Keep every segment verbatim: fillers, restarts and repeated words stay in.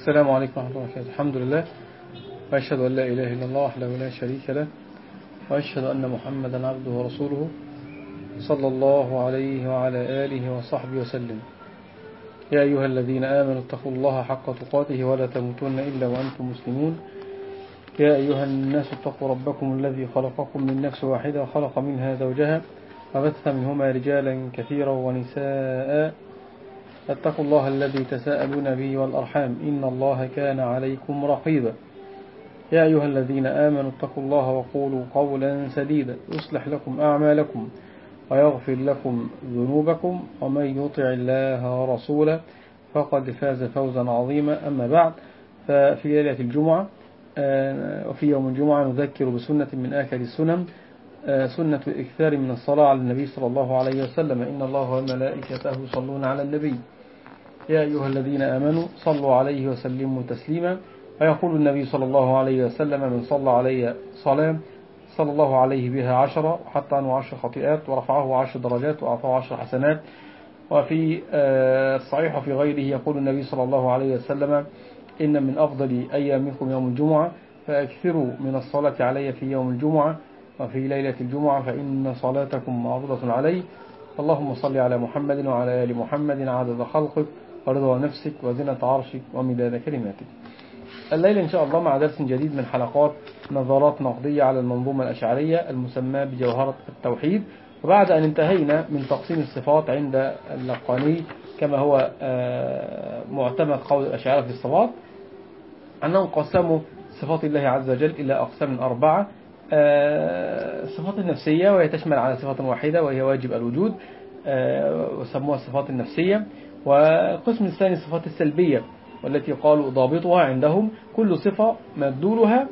السلام عليكم ورحمة الله وبركاته. الحمد لله، وأشهد أن لا إله إلا الله وحده لا شريك له، وأشهد أن محمدا عبده ورسوله صلى الله عليه وعلى آله وصحبه وسلم. يا أيها الذين آمنوا اتقوا الله حق تقاته ولا تموتن إلا وأنتم مسلمون. يا أيها الناس اتقوا ربكم الذي خلقكم من نفس واحدة وخلق منها زوجها وبث منهما رجالا كثيرا ونساء. اتقوا الله الذي تساءلون به والأرحام إن الله كان عليكم رقيبا. يا أيها الذين آمنوا اتقوا الله وقولوا قولا سديدا يصلح لكم أعمالكم ويغفر لكم ذنوبكم، ومن يطع الله ورسوله فقد فاز فوزا عظيما. أما بعد، ففي ليلة الجمعة وفي يوم الجمعة نذكر بسنة من آخر السنن، سنة الإكثار من الصلاة على النبي صلى الله عليه وسلم. إن الله وملائكته يصلون على النبي يا أيها الذين آمنوا صلوا عليه وسلموا تسليما. ويقول النبي صلى الله عليه وسلم: من صلى علي صلاة صلى الله عليه بها عشرة، وحتى عنه عشر خطيئات، ورفعه عشر درجات، وأعطاه عشر حسنات. وفي الصحيح وفي غيره يقول النبي صلى الله عليه وسلم: إن من أفضل أيامكم يوم الجمعة، فأكثروا من الصلاة علي في يوم الجمعة وفي ليلة الجمعة، فإن صلاتكم معروضة علي. اللهم صل على محمد وعلى آل محمد عدد خلقك ورضا نفسك وزنة عرشك ومداد كلماتك. الليلة إن شاء الله مع درس جديد من حلقات نظرات نقدية على المنظومة الأشعرية المسمى بجوهرة التوحيد. وبعد أن انتهينا من تقسيم الصفات عند اللقاني كما هو معتمد قول الأشاعرة في الصفات، أنهم قسموا صفات الله عز وجل إلى أقسام أربعة: الصفات النفسية، وهي تشمل على صفة واحدة وهي واجب الوجود، وسموها الصفات النفسية. والقسم الثاني الصفات السلبية، والتي قالوا ضابطها عندهم كل صفة مدلولها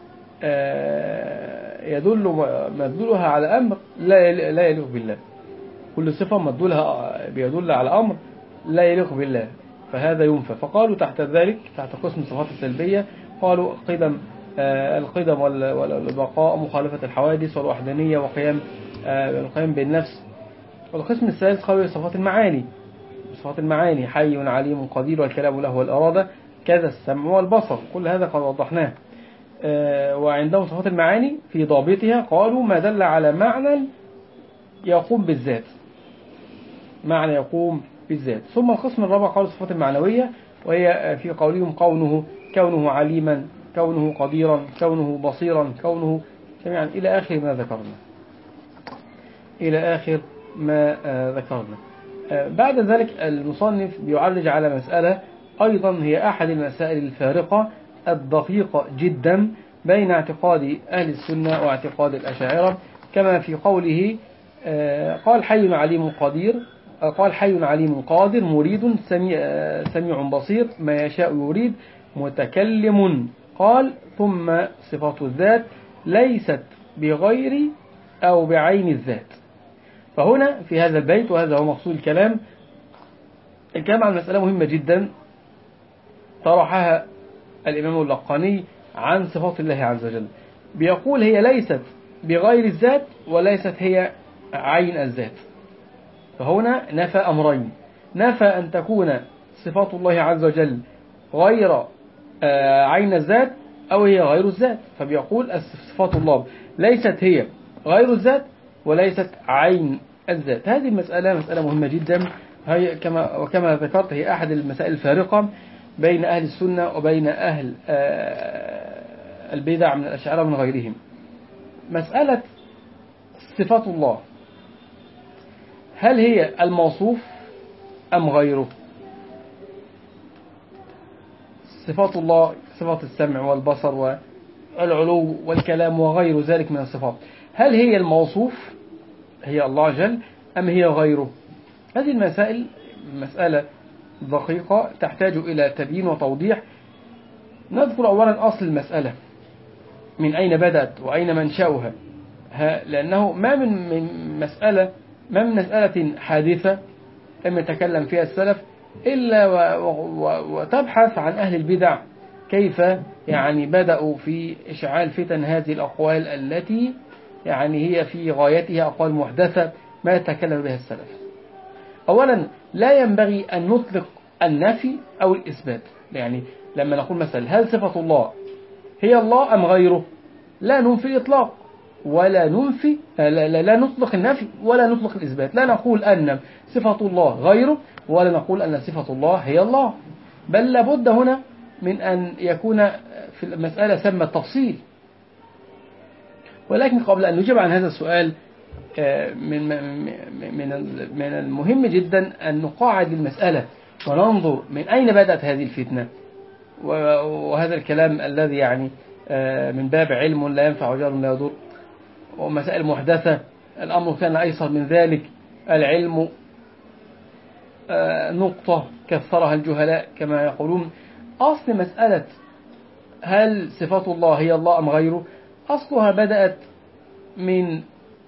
يدل مدلولها على أمر لا لا يليق بالله. كل صفة مدلولها بيدل على أمر لا يليق بالله، فهذا ينفى. فقالوا تحت ذلك، تحت قسم الصفات السلبية، قالوا قدم القدم والبقاء، مخالفة الحوادث، والوحدانية، وقيام القيام بالنفس. والقسم الثالث قالوا صفات المعاني، صفات المعاني: حي عليم قدير، والكلام له والإرادة، كذا السمع والبصر. كل هذا قد وضحناه. وعندهم صفات المعاني في ضابطها قالوا ما دل على معنى يقوم بالذات، معنى يقوم بالذات. ثم القسم الرابع قالوا الصفات المعنوية، وهي في قولهم كونه كونه عليما، كونه قديرا، كونه بصيرا، كونه سميعا، إلى آخر ما ذكرنا إلى آخر ما ذكرنا. بعد ذلك المصنف بيعرج على مسألة أيضا هي أحد المسائل الفارقة الدقيقة جدا بين اعتقاد أهل السنة واعتقاد الأشاعرة، كما في قوله قال حي عليم قدير، قال حي عليم قادر، مريد سميع, سميع بصير، ما يشاء يريد، متكلم. قال ثم صفة الذات ليست بغير أو بعين الذات. فهنا في هذا البيت، وهذا هو مقصود الكلام، الكلام عن مسألة مهمة جدا طرحها الإمام اللقاني عن صفات الله عز وجل. بيقول هي ليست بغير الذات وليست هي عين الذات. فهنا نفى أمرين: نفى أن تكون صفات الله عز وجل غير عين الذات أو هي غير الذات. فبيقول صفات الله ليست هي غير الذات وليست عين الذات. هذه المسألة مسألة مهمة جدا، هي كما وكما ذكرت هي أحد المسائل الفارقة بين أهل السنة وبين أهل البدع من الأشاعرة ومن غيرهم. مسألة صفات الله، هل هي الموصوف أم غيره؟ صفات الله صفات السمع والبصر والعلو والكلام وغير ذلك من الصفات، هل هي الموصوف هي الله عز وجل أم هي غيره؟ هذه المسائل مسألة دقيقة تحتاج إلى تبيين وتوضيح. نذكر أولا أصل المسألة، من أين بدأت وأين منشأها، لأنه ما من من مسألة ما من مسألة حادثة لم يتكلم فيها السلف إلا وتبحث عن أهل البدع كيف يعني بدأوا في إشعال فتن هذه الأقوال التي يعني هي في غايتها أقوال محدثة ما يتكلم بها السلف. أولا لا ينبغي أن نطلق النفي أو الإثبات، يعني لما نقول مثلا هل صفة الله هي الله أم غيره؟ لا ننفي الإطلاق ولا ننفي لا, لا, لا نطلق النفي ولا نطلق الإثبات. لا نقول أن صفة الله غيره ولا نقول أن صفة الله هي الله، بل لابد هنا من أن يكون في المسألة ثم التفصيل. ولكن قبل أن نجيب عن هذا السؤال من من المهم جدا أن نقاعد المسألة وننظر من أين بدأت هذه الفتنة، وهذا الكلام الذي يعني من باب علم لا ينفع وجار لا يضر، ومسائل محدثة الأمر كان أيسر من ذلك، العلم نقطة كثرها الجهلاء كما يقولون. أصل مسألة هل صفات الله هي الله أم غيره أصلها بدأت من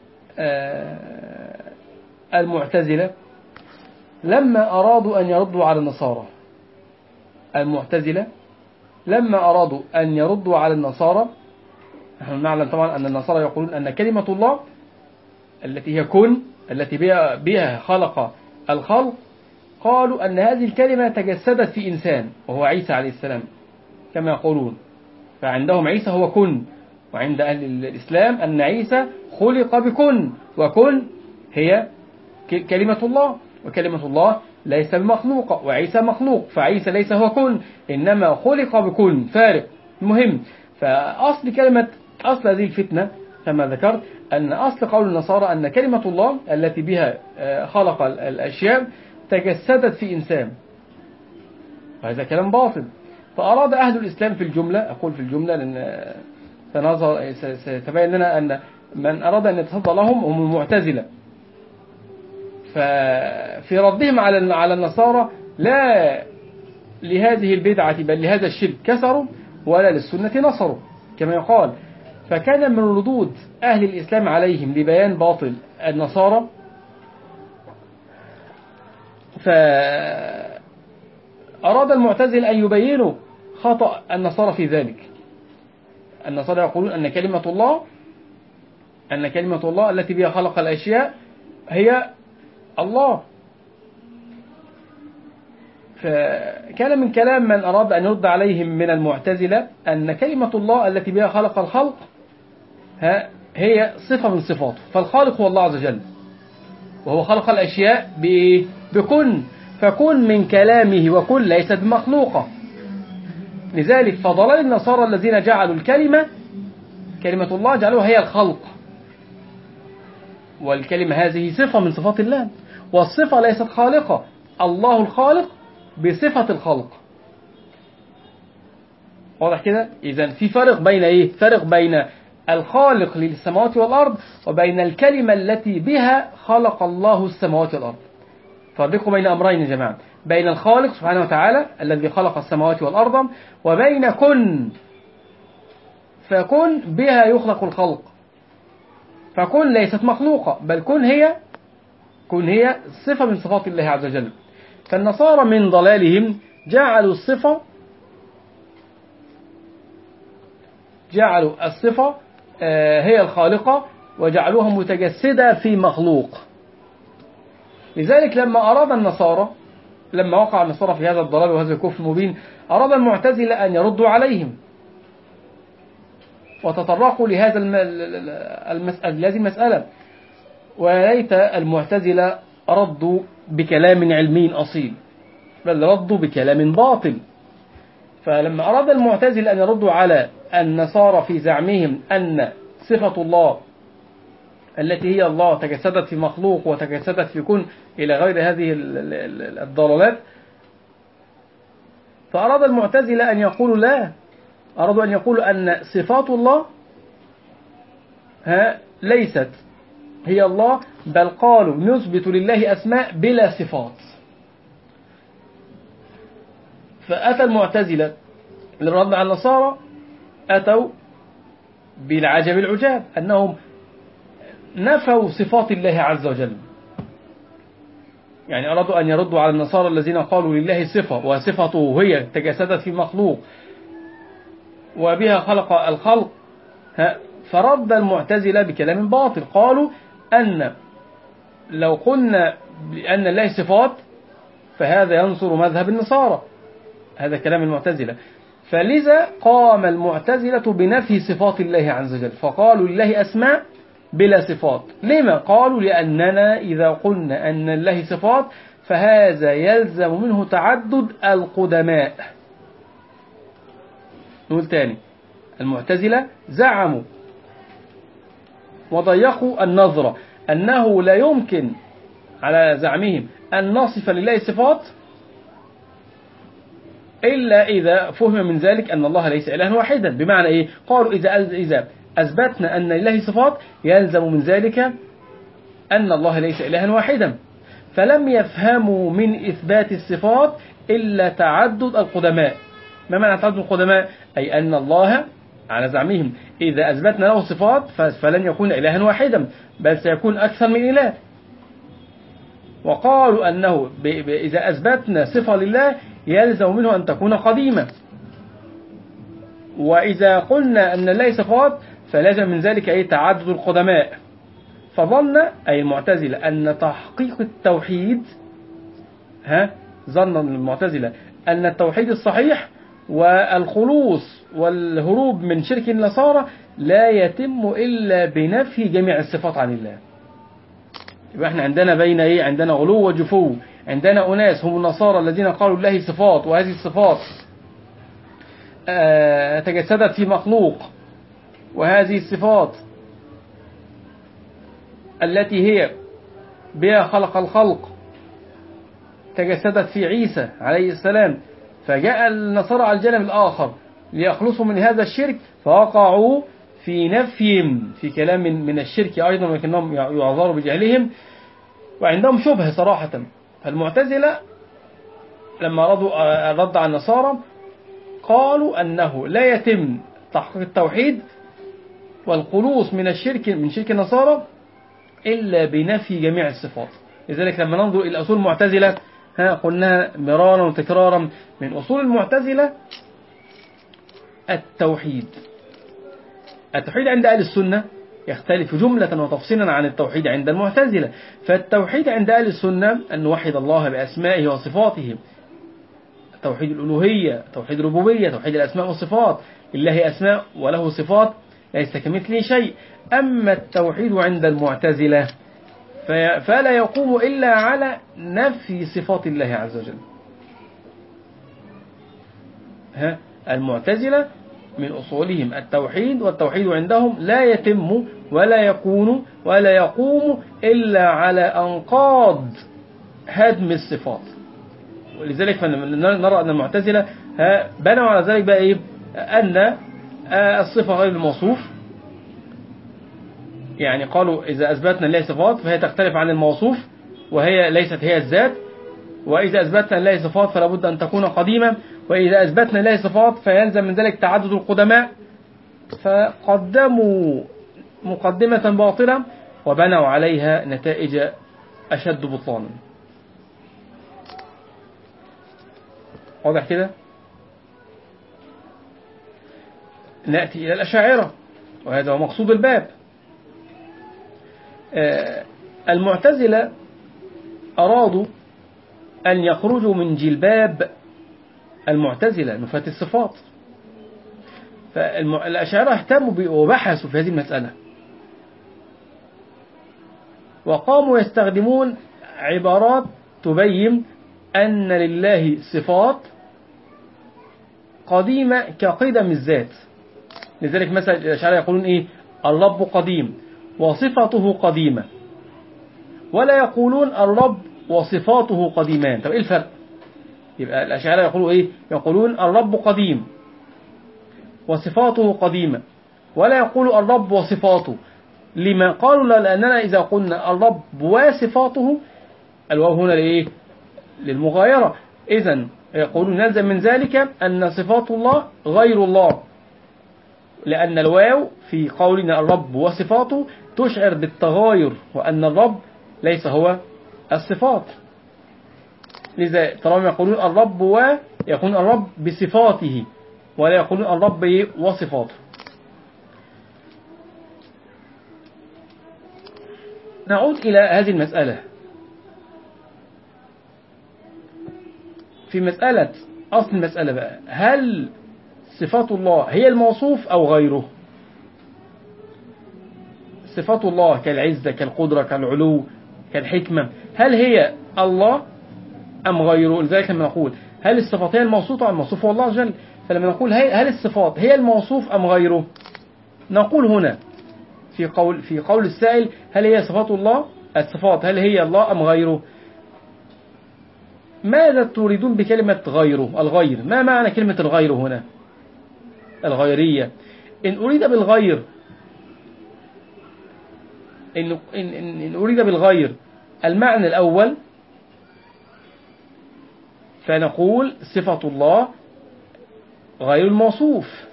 المعتزلة لما أرادوا أن يردوا على النصارى. المعتزلة لما أرادوا أن يردوا على النصارى، نحن نعلم طبعا أن النصارى يقولون أن كلمة الله التي هي كن التي بها خلق الخلق، قالوا أن هذه الكلمة تجسدت في إنسان وهو عيسى عليه السلام كما يقولون، فعندهم عيسى هو كن، وعند أهل الإسلام أن عيسى خلق بكن، وكن هي كلمة الله، وكلمة الله ليس بمخلوق وعيسى مخلوق، فعيسى ليس هو كن إنما خلق بكن، فارق مهم. فأصل كلمة أصل هذه الفتنة كما ذكرت أن أصل قول النصارى أن كلمة الله التي بها خلق الأشياء تجسدت في إنسان، وهذا كلام باطل. فأراد أهل الإسلام في الجملة، أقول في الجملة لأن سيتبين لنا أن من أراد أن يتصدى لهم هم المعتزلة، ففي ردهم على على النصارى لا لهذه البدعة بل لهذا الشرك كسروا ولا للسنة نصروا كما يقال. فكان من ردود أهل الإسلام عليهم لبيان باطل النصارى، فأراد المعتزل أن يبينوا خطأ النصارى في ذلك. النصارى يقولون أن كلمة الله أن كلمة الله التي بها خلق الأشياء هي الله. فكان من كلام من أراد أن يرد عليهم من المعتزلة أن كلمة الله التي بها خلق الخلق هي صفة من صفاته، فالخالق هو الله عز وجل، وهو خلق الأشياء بكن، فكن من كلامه وكن ليست بمخلوقة. لذلك فضلال النصارى الذين جعلوا الكلمة كلمة الله جعلوها هي الخلق، والكلمة هذه صفة من صفات الله، والصفة ليست خالقة، الله الخالق بصفة الخلق. واضح كده؟ إذن في فرق بين إيه؟ فرق بين الخالق للسماوات والأرض وبين الكلمة التي بها خلق الله السماوات والأرض. فرقوا بين أمرين يا جماعة، بين الخالق سبحانه وتعالى الذي خلق السماوات والأرض، وبين كن، فكن بها يخلق الخلق، فكن ليست مخلوقة بل كن هي كن هي صفة من صفات الله عز وجل. فالنصارى من ضلالهم جعلوا الصفة جعلوا الصفة هي الخالقة وجعلوها متجسدة في مخلوق. لذلك لما أراد النصارى لما وقع النصارى في هذا الضلال وهذا الكفر المبين أراد المعتزلة أن يردوا عليهم وتطرقوا لهذا المسألة هذه المسألة، وليت المعتزلة ردوا بكلام علمي أصيل بل ردوا بكلام باطل. فلما أراد المعتزلة أن يردوا على النصارى في زعمهم أن صفة الله التي هي الله تجسدت في مخلوق وتجسدت في كن إلى غير هذه الضلالات، فأراد المعتزلة أن يقولوا لا، أرادوا أن يقولوا أن صفات الله ها ليست هي الله، بل قالوا نثبت لله أسماء بلا صفات. فأتى المعتزلة للرد على النصارى أتوا بالعجب العجاب أنهم نفوا صفات الله عز وجل. يعني أرادوا أن يردوا على النصارى الذين قالوا لله صفة وصفته هي تجسدت في مخلوق وبها خلق الخلق، فرد المعتزلة بكلام باطل. قالوا أن لو قلنا أن الله صفات فهذا ينصر مذهب النصارى، هذا كلام المعتزلة. فلذا قام المعتزلة بنفي صفات الله عز وجل، فقالوا لله أسماء بلا صفات. لما؟ قالوا لأننا إذا قلنا أن الله صفات فهذا يلزم منه تعدد القدماء. نقول تاني، المعتزلة زعموا وضيقوا النظرة أنه لا يمكن على زعمهم أن نصف لله صفات إلا إذا فهم من ذلك أن الله ليس إلها واحدا. بمعنى إيه؟ قالوا إذا إذا أثبتنا أن لله صفات يلزم من ذلك أن الله ليس إلها واحدا، فلم يفهموا من إثبات الصفات إلا تعدد القدماء. ما معنى تعدد القدماء؟ أي أن الله على زعمهم إذا أثبتنا له صفات فلن يكون إلها واحدا، بل سيكون أكثر من إله. وقالوا أنه إذا أثبتنا صفة لله يلزم منه أن تكون قديمة، وإذا قلنا أن لله صفات فلازم من ذلك أي تعدد القدماء. فظن أي المعتزلة أن تحقيق التوحيد، ها ظن المعتزلة أن التوحيد الصحيح والخلوص والهروب من شرك النصارى لا يتم إلا بنفي جميع الصفات عن الله. يبقى احنا عندنا بين ايه؟ عندنا غلو وجفو. عندنا أناس هم النصارى الذين قالوا الله صفات، وهذه الصفات آه تجسدت في مخلوق، وهذه الصفات التي هي بها خلق الخلق تجسدت في عيسى عليه السلام. فجاء النصارى على الجانب الآخر ليخلصوا من هذا الشرك فوقعوا في نفي في كلام من الشرك أيضا، ولكنهم يعذروا بجهلهم وعندهم شبهة صراحة. فالمعتزلة لما ردوا الرد على النصارى قالوا أنه لا يتم تحقيق التوحيد والخلوص من الشرك من شرك النصارى إلا بنفي جميع الصفات. لذلك لما ننظر إلى أصول المعتزلة ها قلنا مرارا وتكرارا، من أصول المعتزلة التوحيد. التوحيد عند أهل السنة يختلف جملة وتفصيلا عن التوحيد عند المعتزلة. فالتوحيد عند أهل السنة أن نوحد الله بأسمائه وصفاته، توحيد الألوهية، توحيد الربوبية، توحيد الأسماء والصفات. لله أسماء وله صفات ليس كمثله شيء. أما التوحيد عند المعتزلة فلا يقوم إلا على نفي صفات الله عز وجل. ها المعتزلة من أصولهم التوحيد، والتوحيد عندهم لا يتم ولا يكون ولا يقوم إلا على أنقاض هدم الصفات. ولذلك نرى أن المعتزلة بنوا على ذلك بقى إيه؟ أن الصفة غير الموصوف، يعني قالوا إذا أثبتنا لله صفات فهي تختلف عن الموصوف وهي ليست هي الذات، وإذا أثبتنا لله صفات فلا بد أن تكون قديمة، وإذا أثبتنا لله صفات فيلزم من ذلك تعدد القدماء. فقدموا مقدمة باطلة وبنوا عليها نتائج أشد بطلانا. واضح كده؟ نأتي إلى الأشاعرة، وهذا هو مقصود الباب. المعتزلة أرادوا أن يخرجوا من جلباب المعتزلة نفاة الصفات، فالأشاعرة اهتموا وبحثوا في هذه المسألة، وقاموا يستخدمون عبارات تبين أن لله صفات قديمة كقدم الذات. لذلك مثلا الأشاعرة يقولون إيه؟ الرب قديم وصفته قديمة، ولا يقولون الرب وصفاته قديمان. طب إيه الفرق؟ يبقى الأشاعرة يقولوا إيه؟ يقولون الرب قديم وصفاته قديمة، ولا يقولوا الرب وصفاته. لما قالوا؟ لأننا إذا قلنا الرب وصفاته الواو هنا لإيه؟ للمغايرة. إذن يقولون نلزم من ذلك أن صفات الله غير الله، لأن الواو في قولنا الرب وصفاته تشعر بالتغاير، وأن الرب ليس هو الصفات. لذا طالما يقولون الرب ويقولون الرب بصفاته، ولا يقولون الرب وصفاته. نعود إلى هذه المسألة. في مسألة أصل المسألة بقى، هل صفات الله هي الموصوف أو غيره؟ صفات الله كالعزة كالقدرة كالعلو كالحكمة، هل هي الله أم غيره؟ لذلك لما نقول هل الصفات هي الموصوفة أم الموصوف هو الله عز وجل، فلما نقول هل الصفات هي الموصوف أم غيره، نقول هنا في قول في قول السائل هل هي صفات الله، الصفات هل هي الله أم غيره؟ ماذا تريدون بكلمة غيره؟ الغير، ما معنى كلمة الغير هنا؟ الغيرية. إن أريد بالغير إن, إن, إن أريد بالغير المعنى الأول فنقول صفة الله غير الموصوف.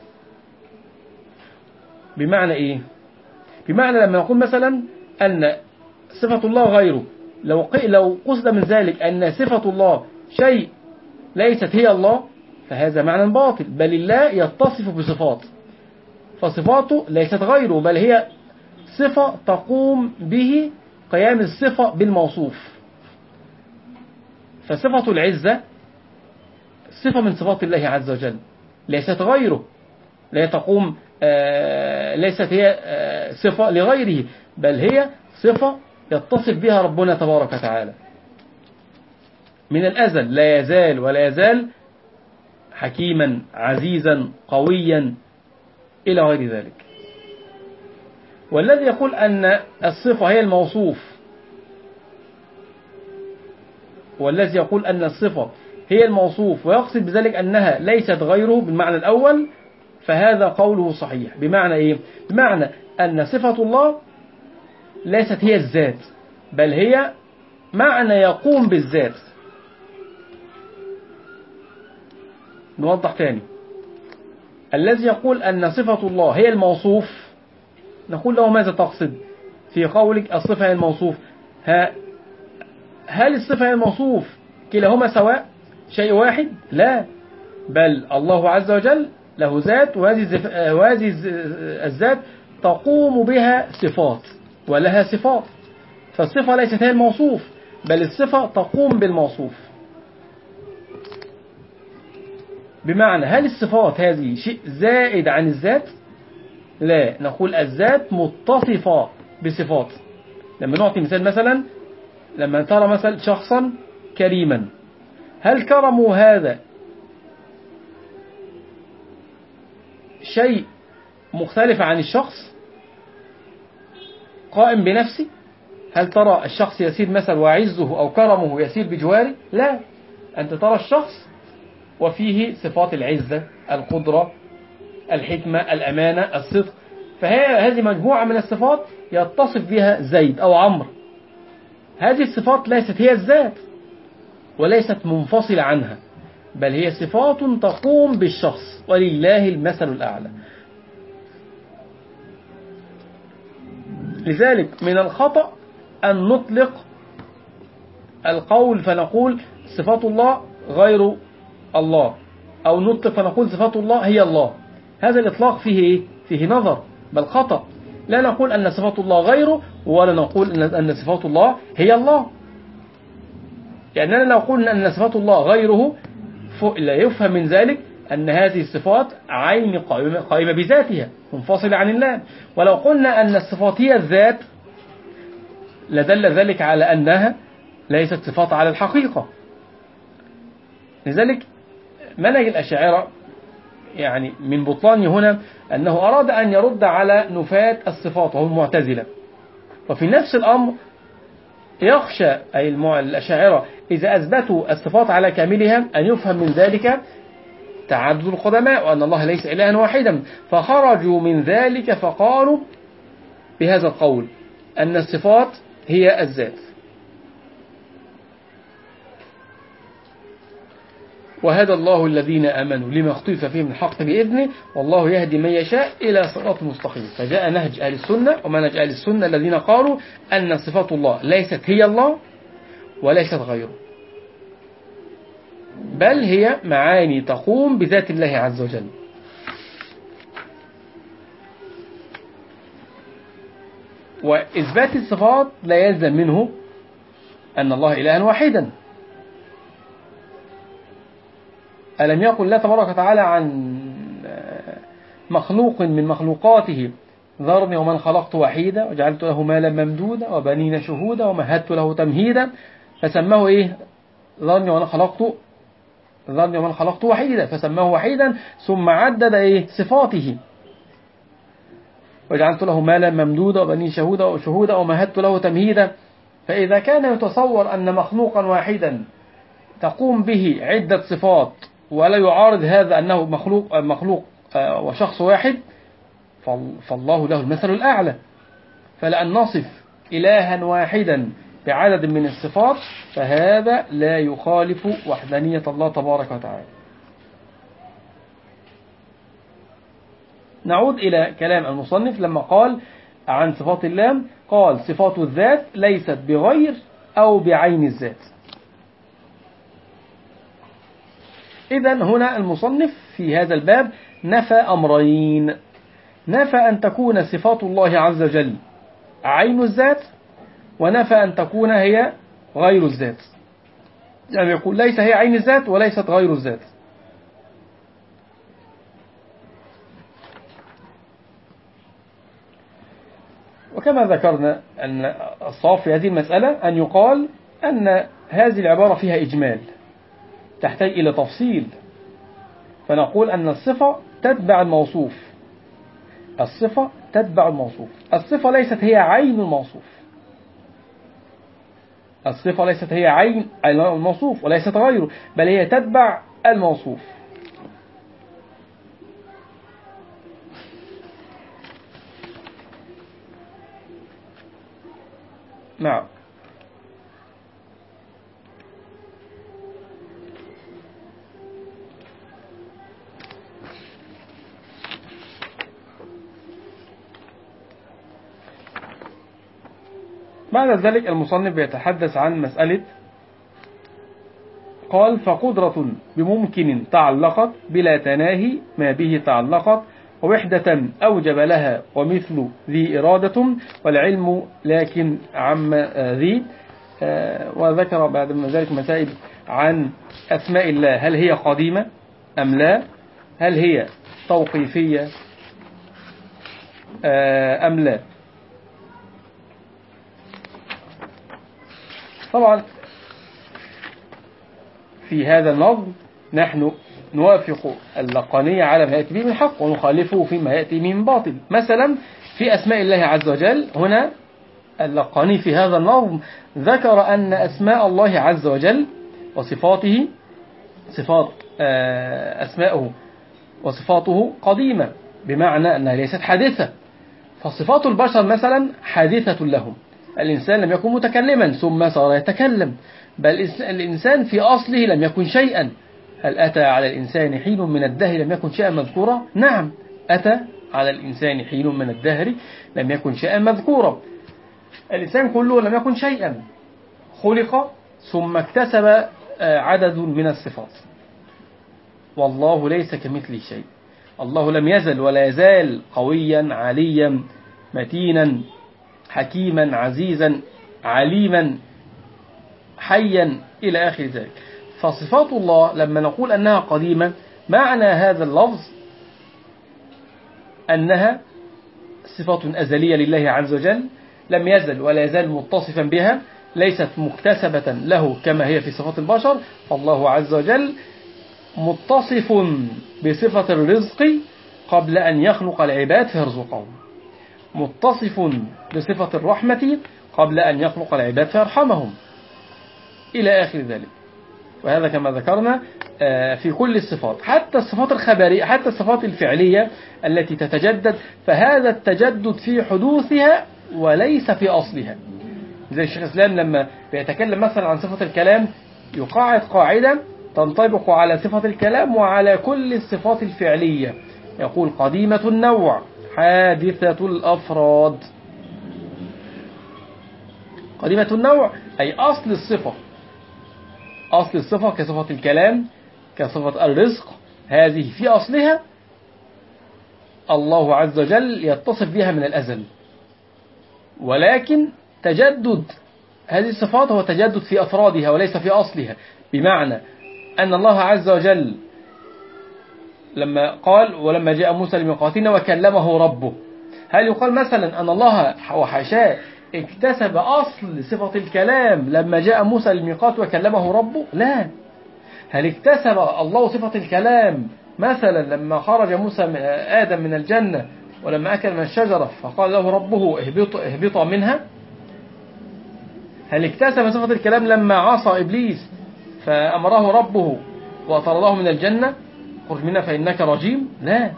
بمعنى إيه؟ بمعنى لما نقول مثلا أن صفة الله غيره، لو لو قصد من ذلك أن صفة الله شيء ليست هي الله فهذا معنى باطل، بل الله يتصف بصفات، فصفاته ليست غيره بل هي صفة تقوم به قيام الصفة بالموصوف. فصفة العزة صفة من صفات الله عز وجل ليست غيره، لا تقوم آه ليست هي آه صفة لغيره بل هي صفة يتصف بها ربنا تبارك وتعالى من الأزل، لا يزال ولا يزال حكيما عزيزا قويا إلى غير ذلك. والذي يقول أن الصفة هي الموصوف والذي يقول أن الصفة هي الموصوف ويقصد بذلك أنها ليست غيره بالمعنى الأول فهذا قوله صحيح. بمعنى إيه؟ بمعنى أن صفة الله ليست هي الذات بل هي معنى يقوم بالذات. نوضح تاني، الذي يقول أن صفة الله هي الموصوف نقول له ماذا تقصد في قولك الصفة هي الموصوف؟ هل الصفة هي الموصوف كلاهما سواء شيء واحد؟ لا، بل الله عز وجل له ذات وهذه الذات تقوم بها صفات ولها صفات، فالصفة ليست هي الموصوف بل الصفة تقوم بالموصوف. بمعنى هل الصفات هذه شيء زائد عن الذات؟ لا، نقول الذات متصفة بصفات. لما نعطي مثال مثلا لما ترى مثلا شخصا كريما، هل كرمه هذا شيء مختلف عن الشخص قائم بنفسه؟ هل ترى الشخص يسير مثلا وعزه أو كرمه يسير بجواره؟ لا، أنت ترى الشخص وفيه صفات العزة القدرة الحكمة الأمانة الصدق، فهذه مجموعة من الصفات يتصف بها زيد أو عمرو. هذه الصفات ليست هي الذات وليست منفصلة عنها بل هي صفات تقوم بالشخص ولله المثل الأعلى. لذلك من الخطأ أن نطلق القول فنقول صفات الله غير الله أو نطلق فنقول صفات الله هي الله. هذا الإطلاق فيه إيه؟ فيه نظر بل خطأ. لا نقول أن صفات الله غيره ولا نقول أن صفات الله هي الله، لأننا لو قلنا أن صفات الله غيره لا يفهم من ذلك أن هذه الصفات عين قائمة, قائمة بذاتها منفصلة عن الله، ولو قلنا أن الصفات هي الذات لدل ذلك على أنها ليست صفات على الحقيقة. لذلك منهج الأشاعرة يعني من بطلان هنا أنه أراد أن يرد على نفاة الصفات وهم معتزلة، وفي نفس الأمر يخشى أي الأشاعرة إذا أثبتوا الصفات على كاملها أن يفهم من ذلك تعدد القدماء وأن الله ليس إلها واحدا، فخرجوا من ذلك فقالوا بهذا القول أن الصفات هي الذات. وهدى الله الذين آمنوا لما اختلف فيه من الحق بإذنه والله يهدي من يشاء إلى صراط مستقيم. فجاء نهج أهل السنة ومنهج أهل السنة الذين قالوا أن صفات الله ليست هي الله وليست غيره بل هي معاني تقوم بذات الله عز وجل. وإثبات الصفات لا يلزم منه أن الله إلها واحدا، ألم يقل الله تبارك وتعالى عن مخلوق من مخلوقاته ذرني ومن خلقت وحيدا وجعلت له مالا ممدودا وبنين شهودا ومهدت له تمهيدا، فسماه إيه؟ ذرني ومن خلقت ذرني ومن خلقت وحيدا، فسماه وحيدا، ثم عدد إيه؟ صفاته، وجعلت له مالا ممدودا وبنين شهودا وشهودا ومهدت له تمهيدا. فإذا كان يتصور أن مخلوقا واحدا تقوم به عدة صفات ولا يعارض هذا أنه مخلوق مخلوق وشخص واحد، فالله له المثل الأعلى. فلأن نصف إلها واحدا بعدد من الصفات فهذا لا يخالف وحدانية الله تبارك وتعالى. نعود إلى كلام المصنف لما قال عن صفات الله، قال صفات الذات ليست بغير أو بعين الذات. إذن هنا المصنف في هذا الباب نفى أمرين: نفى أن تكون صفات الله عز وجل عين الذات، ونفى أن تكون هي غير الذات، يعني يقول ليس هي عين الذات وليست غير الذات. وكما ذكرنا أن الصواب في هذه المسألة أن يقال أن هذه العبارة فيها إجمال تحتاج إلى تفصيل، فنقول أن الصفة تتبع الموصوف. الصفة تتبع الموصوف، الصفة ليست هي عين الموصوف، الصفة ليست هي عين الموصوف وليست غيره، بل هي تتبع الموصوف. نعم. بعد ذلك المصنف يتحدث عن مسألة، قال فقدرة بممكن تعلقت بلا تناهي ما به تعلقت، ووحدة أوجب لها ومثل ذي إرادة، والعلم لكن عم ذي. وذكر بعد ذلك مسائل عن أسماء الله، هل هي قديمة أم لا، هل هي توقيفية أم لا. طبعا في هذا النظم نحن نوافق اللقانية على ما يأتي به من حق ونخالفه فيما يأتي به من باطل. مثلا في أسماء الله عز وجل، هنا اللقاني في هذا النظم ذكر أن أسماء الله عز وجل وصفاته صفات أسماءه وصفاته قديمة، بمعنى أنها ليست حادثة. فصفات البشر مثلا حادثة لهم، الإنسان لم يكن متكلما ثم صار يتكلم، بل الإنسان في أصله لم يكن شيئا. هل أتى على الإنسان حين من الدهر لم يكن شيئا مذكورا؟ نعم، أتى على الإنسان حين من الدهر لم يكن شيئا مذكورا. الإنسان كله لم يكن شيئا، خلق ثم اكتسب عدد من الصفات. والله ليس كمثله شيء، الله لم يزل ولا يزال قويا عليا متينا حكيما عزيزا عليما حيا إلى آخر ذلك. فصفات الله لما نقول أنها قديمة، معنى هذا اللفظ أنها صفة أزلية لله عز وجل، لم يزل ولا يزال متصفا بها، ليست مكتسبة له كما هي في صفات البشر. فالله عز وجل متصف بصفة الرزق قبل أن يخلق العباد فيرزقهم، متصف بصفة الرحمة قبل أن يخلق العباد فيرحمهم إلى آخر ذلك. وهذا كما ذكرنا في كل الصفات، حتى الصفات الخبرية، حتى الصفات الفعلية التي تتجدد، فهذا التجدد في حدوثها وليس في أصلها. زي الشيخ الإسلام لما بيتكلم مثلا عن صفة الكلام يقاعد قاعدة تنطبق على صفة الكلام وعلى كل الصفات الفعلية، يقول قديمة النوع حادثة الأفراد. قديمة النوع أي أصل الصفة، أصل الصفة كصفة الكلام كصفة الرزق، هذه في أصلها الله عز وجل يتصف بها من الأزل، ولكن تجدد هذه الصفات هو تجدد في أفرادها وليس في أصلها، بمعنى أن الله عز وجل لما قال ولما جاء موسى لميقاتنا وكلمه ربه، هل يقال مثلا أن الله وحاشاه اكتسب أصل صفة الكلام لما جاء موسى للميقات وكلمه ربه؟ لا. هل اكتسب الله صفة الكلام مثلا لما خرج موسى آدم من الجنة ولما أكل من الشجرة فقال له ربه اهبط, اهبط منها؟ هل اكتسب صفة الكلام لما عصى إبليس فأمره ربه وطرده من الجنة خرج منها فإنك رجيم؟ لا.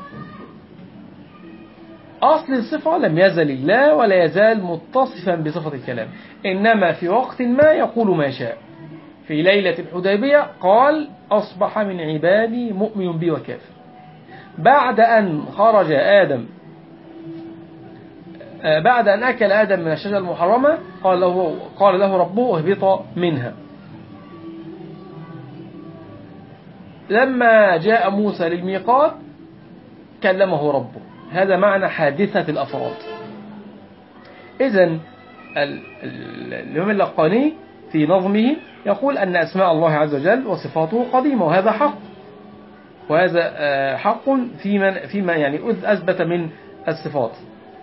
أصل الصفة لم يزل الله ولا يزال متصفا بصفة الكلام، إنما في وقت ما يقول ما شاء. في ليلة الحديبية قال أصبح من عبادي مؤمن بي وكافر. بعد أن خرج آدم بعد أن أكل آدم من الشجرة المحرمة قال له, قال له ربه اهبط منها. لما جاء موسى للميقات كلمه ربه. هذا معنى حادثة الأفراد. إذن الإمام اللقاني في نظمه يقول أن أسماء الله عز وجل وصفاته قديمة، وهذا حق، وهذا حق فيما, فيما يعني أثبت من الصفات.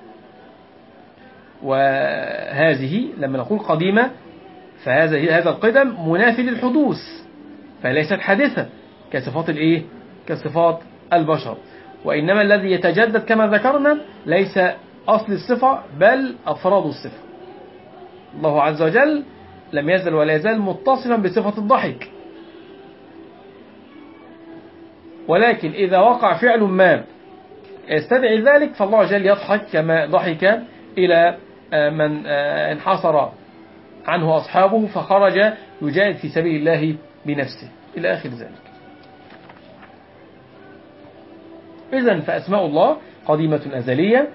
وهذه لما نقول قديمة فهذا هذا القدم منافي للحدوث، فليست حادثة كصفات الإيه؟ كصفات البشر، وإنما الذي يتجدد كما ذكرنا ليس أصل الصفة بل أفراد الصفة. الله عز وجل لم يزل ولا يزال متصفا بصفة الضحك، ولكن إذا وقع فعل ما يستدعي ذلك فالله عز وجل يضحك كما ضحك إلى من انحصر عنه أصحابه فخرج يجاهد في سبيل الله بنفسه إلى آخر ذلك. إذن فأسماء الله قديمة أزلية،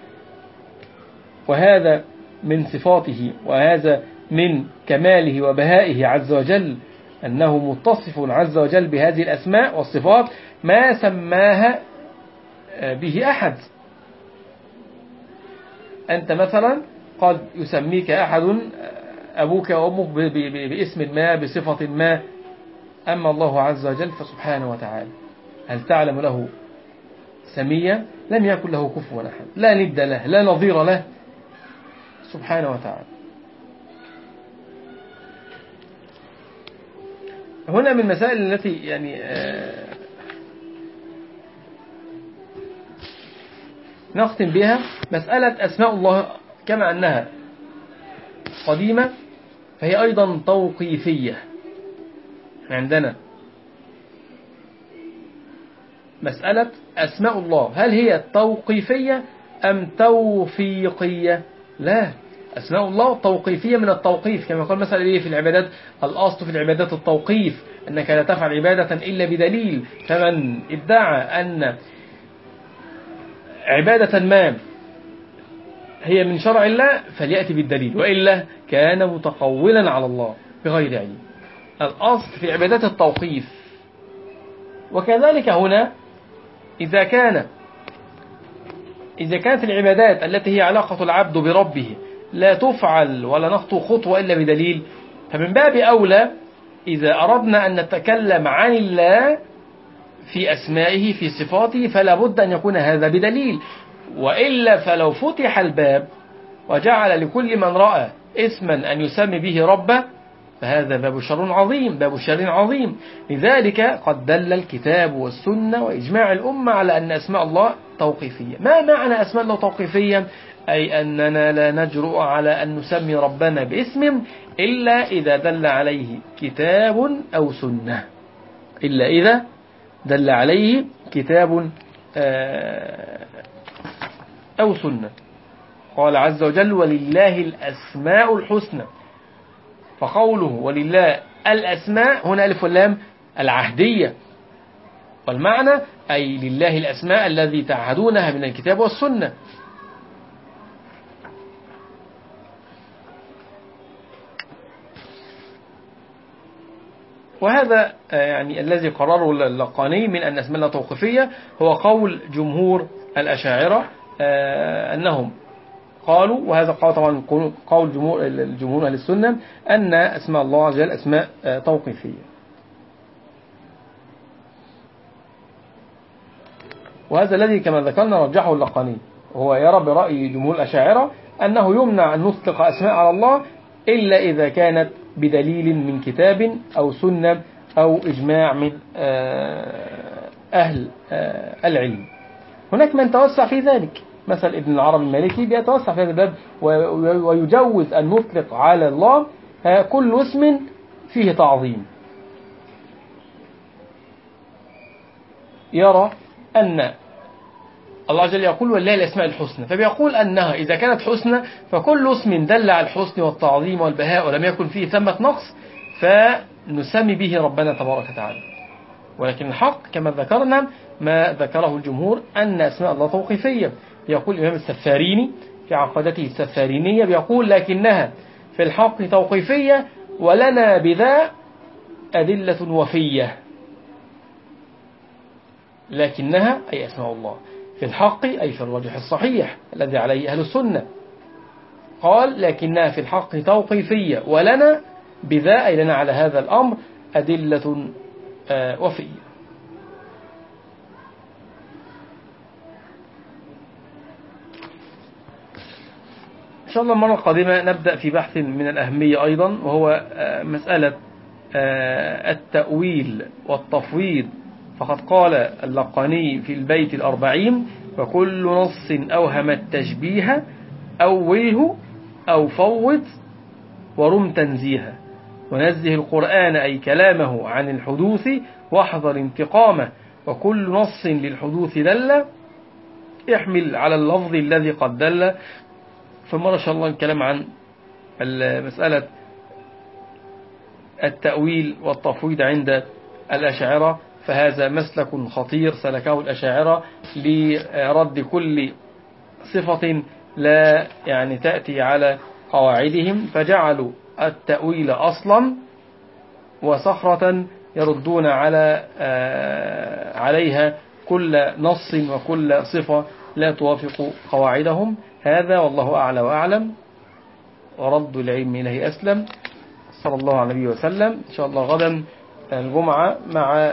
وهذا من صفاته وهذا من كماله وبهائه عز وجل أنه متصف عز وجل بهذه الأسماء والصفات ما سماها به أحد. أنت مثلا قد يسميك أحد أبوك وأمك باسم ما بصفة ما، أما الله عز وجل فسبحانه وتعالى هل تعلم له سميا؟ لم يكن له كفوا أحد، لا ند له لا نظير له سبحانه وتعالى. هنا من المسائل التي يعني نختم بها مسألة أسماء الله كما أنها قديمة فهي أيضا توقيفية. عندنا مسألة أسماء الله هل هي توقيفية أم توفيقية؟ لا، أسماء الله توقيفية من التوقيف، كما قال مثلا إيه في العبادات الأصل في العبادات التوقيف، أنك لا تفعل عبادة إلا بدليل، فمن ادعى أن عبادة ما هي من شرع الله فليأتي بالدليل، وإلا كان متقولا على الله بغير علم. الأصل في عبادات التوقيف. وكذلك هنا إذا كان إذا كانت العبادات التي هي علاقة العبد بربه لا تفعل ولا نخطو خطوة إلا بدليل، فمن باب أولى إذا أردنا أن نتكلم عن الله في أسمائه في صفاته فلا بد أن يكون هذا بدليل، وإلا فلو فتح الباب وجعل لكل من رأى اسما أن يسمي به ربه فهذا باب شر عظيم باب شر عظيم. لذلك قد دل الكتاب والسنة وإجماع الأمة على أن أسماء الله توقيفية. ما معنى أسماء الله توقيفية؟ أي أننا لا نجرؤ على أن نسمي ربنا باسم إلا إذا دل عليه كتاب أو سنة، إلا إذا دل عليه كتاب أو سنة. قال عز وجل ولله الأسماء الحسنى، فقوله ولله الأسماء هنا ألف واللام العهدية، والمعنى أي لله الأسماء الذي تعهدونها من الكتاب والسنة. وهذا يعني الذي قرره اللقاني من أن أسماء الله توقيفية هو قول جمهور الأشاعرة أنهم قالوا، وهذا قال طبعا قول جمهور الجمهور أهل السنة أن أسماء الله عز وجل أسماء توقيفية. وهذا الذي كما ذكرنا رجحه اللقاني، وهو يرى برأي جمهور الأشاعرة أنه يمنع أن نطلق أسماء على الله إلا إذا كانت بدليل من كتاب أو سنة أو إجماع من أهل العلم. هناك من توسع في ذلك، مثل ابن العربي المالكي بيتوسع في هذا الباب ويجوز أن نطلق على الله كل اسم فيه تعظيم. يرى أن الله جل يقول ولله الأسماء الحسنى، فبيقول أنها إذا كانت حسنى فكل اسم دل على الحسن والتعظيم والبهاء ولم يكن فيه ثمة نقص فنسمي به ربنا تبارك وتعالى. ولكن الحق كما ذكرنا ما ذكره الجمهور أن أسماء الله توقيفية. يقول الإمام السفاريني في عقيدته السفارينية بيقول لكنها في الحق توقيفية ولنا بذا أدلة وفية. لكنها أي أسماء الله في الحق أي في الراجح الصحيح الذي عليه أهل السنة، قال لكنها في الحق توقيفية ولنا بذا أي لنا على هذا الأمر أدلة وفية. إن شاء الله المرة القادمة نبدأ في بحث من الأهمية أيضا، وهو مسألة التأويل والتفويض. فقد قال اللقاني في البيت الأربعين وكل نص أوهم التشبيه أوله أو فوض ورم تنزيها، ونزه القرآن أي كلامه عن الحدوث واحذر انتقامه، وكل نص للحدوث دل احمل على اللفظ الذي قد دل. فمرة شاء الله الكلام عن مسألة التأويل والتفويض عند الأشاعرة، فهذا مسلك خطير سلكه الأشاعرة لرد كل صفة لا يعني تأتي على قواعدهم، فجعلوا التأويل أصلا وصخرة يردون على عليها كل نص وكل صفة لا توافق قواعدهم. هذا والله أعلى وأعلم، ورد العلم إليه أسلم. صلى الله عليه النبي وسلم. إن شاء الله غدا الجمعة مع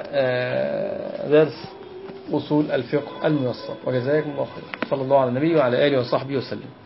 درس أصول الفقه الميسر، وجزاكم الله خير. صلى الله على النبي وعلى آله وصحبه وسلم.